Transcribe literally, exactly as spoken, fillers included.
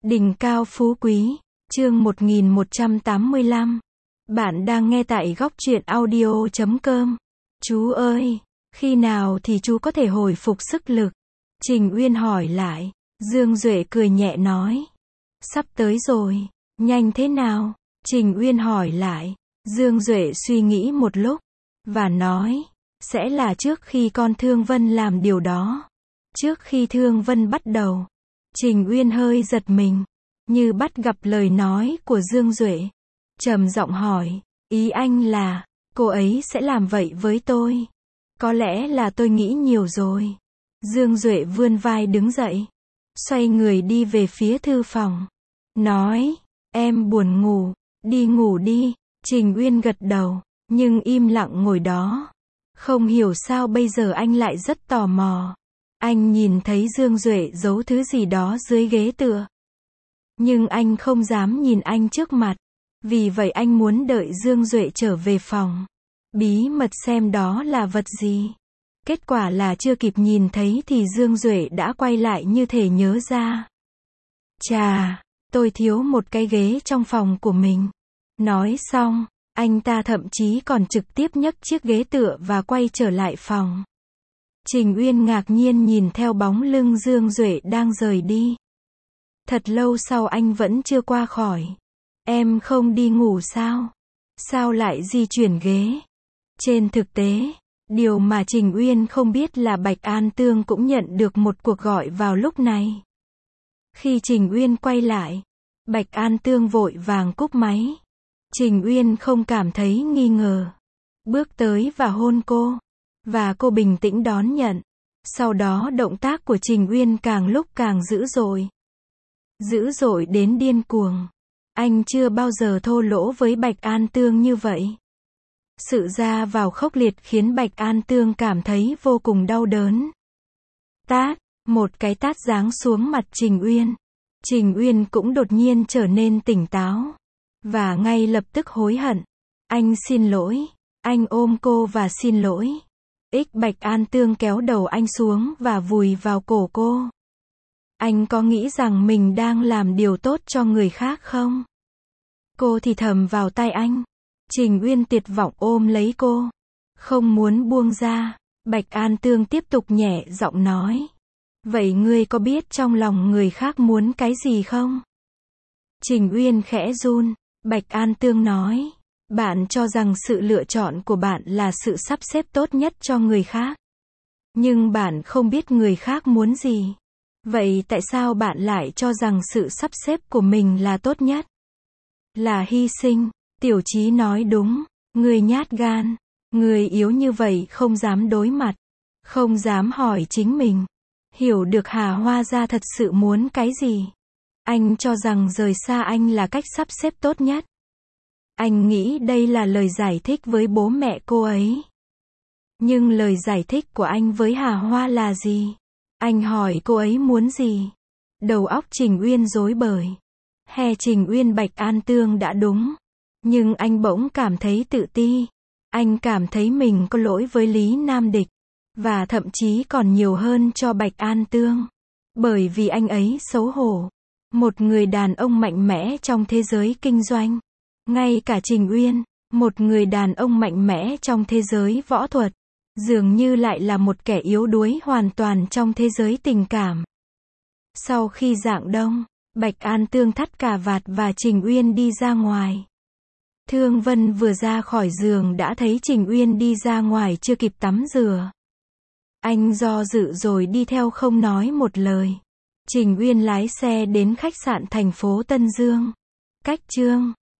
Đỉnh cao phú quý, chương một nghìn một trăm tám mươi lăm. Bạn đang nghe tại góc truyện audio chấm com. Chú ơi, khi nào thì chú có thể hồi phục sức lực? Trình Uyên hỏi lại. Dương Duệ cười nhẹ nói. Sắp tới rồi, nhanh thế nào? Trình Uyên hỏi lại. Dương Duệ suy nghĩ một lúc, và nói, sẽ là trước khi con Thương Vân làm điều đó. Trước khi Thương Vân bắt đầu. Trình Uyên hơi giật mình, như bắt gặp lời nói của Dương Duệ. Trầm giọng hỏi, ý anh là, cô ấy sẽ làm vậy với tôi? Có lẽ là tôi nghĩ nhiều rồi. Dương Duệ vươn vai đứng dậy, xoay người đi về phía thư phòng. Nói, em buồn ngủ, đi ngủ đi. Trình Uyên gật đầu, nhưng im lặng ngồi đó. Không hiểu sao bây giờ anh lại rất tò mò. Anh nhìn thấy Dương Duệ giấu thứ gì đó dưới ghế tựa. Nhưng anh không dám nhìn anh trước mặt. Vì vậy anh muốn đợi Dương Duệ trở về phòng. Bí mật xem đó là vật gì. Kết quả là chưa kịp nhìn thấy thì Dương Duệ đã quay lại như thể nhớ ra. Chà, tôi thiếu một cái ghế trong phòng của mình. Nói xong, anh ta thậm chí còn trực tiếp nhấc chiếc ghế tựa và quay trở lại phòng. Trình Uyên ngạc nhiên nhìn theo bóng lưng Dương Duệ đang rời đi. Thật lâu sau anh vẫn chưa qua khỏi. Em không đi ngủ sao? Sao lại di chuyển ghế? Trên thực tế, điều mà Trình Uyên không biết là Bạch An Tương cũng nhận được một cuộc gọi vào lúc này. Khi Trình Uyên quay lại, Bạch An Tương vội vàng cúp máy. Trình Uyên không cảm thấy nghi ngờ. Bước tới và hôn cô. Và cô bình tĩnh đón nhận. Sau đó động tác của Trình Uyên càng lúc càng dữ dội. Dữ dội đến điên cuồng. Anh chưa bao giờ thô lỗ với Bạch An Tương như vậy. Sự ra vào khốc liệt khiến Bạch An Tương cảm thấy vô cùng đau đớn. Tát, một cái tát giáng xuống mặt Trình Uyên. Trình Uyên cũng đột nhiên trở nên tỉnh táo. Và ngay lập tức hối hận. Anh xin lỗi. Anh ôm cô và xin lỗi. Ích Bạch An Tương kéo đầu anh xuống và vùi vào cổ cô. Anh có nghĩ rằng mình đang làm điều tốt cho người khác không? Cô thì thầm vào tai anh. Trình Uyên tuyệt vọng ôm lấy cô. Không muốn buông ra. Bạch An Tương tiếp tục nhẹ giọng nói. Vậy ngươi có biết trong lòng người khác muốn cái gì không? Trình Uyên khẽ run. Bạch An Tương nói. Bạn cho rằng sự lựa chọn của bạn là sự sắp xếp tốt nhất cho người khác. Nhưng bạn không biết người khác muốn gì. Vậy tại sao bạn lại cho rằng sự sắp xếp của mình là tốt nhất? Là hy sinh. Tiểu Chí nói đúng. Người nhát gan. Người yếu như vậy không dám đối mặt. Không dám hỏi chính mình. Hiểu được Hà Hoa Gia thật sự muốn cái gì. Anh cho rằng rời xa anh là cách sắp xếp tốt nhất. Anh nghĩ đây là lời giải thích với bố mẹ cô ấy. Nhưng lời giải thích của anh với Hà Hoa là gì? Anh hỏi cô ấy muốn gì? Đầu óc Trình Uyên rối bời. Hè Trình Uyên Bạch An Tương đã đúng. Nhưng anh bỗng cảm thấy tự ti. Anh cảm thấy mình có lỗi với Lý Nam Địch. Và thậm chí còn nhiều hơn cho Bạch An Tương. Bởi vì anh ấy xấu hổ. Một người đàn ông mạnh mẽ trong thế giới kinh doanh. Ngay cả Trình Uyên, một người đàn ông mạnh mẽ trong thế giới võ thuật, dường như lại là một kẻ yếu đuối hoàn toàn trong thế giới tình cảm. Sau khi rạng đông, Bạch An Tương thắt cà vạt và Trình Uyên đi ra ngoài. Thương Vân vừa ra khỏi giường đã thấy Trình Uyên đi ra ngoài chưa kịp tắm rửa. Anh do dự rồi đi theo không nói một lời. Trình Uyên lái xe đến khách sạn thành phố Tân Dương. Cách chương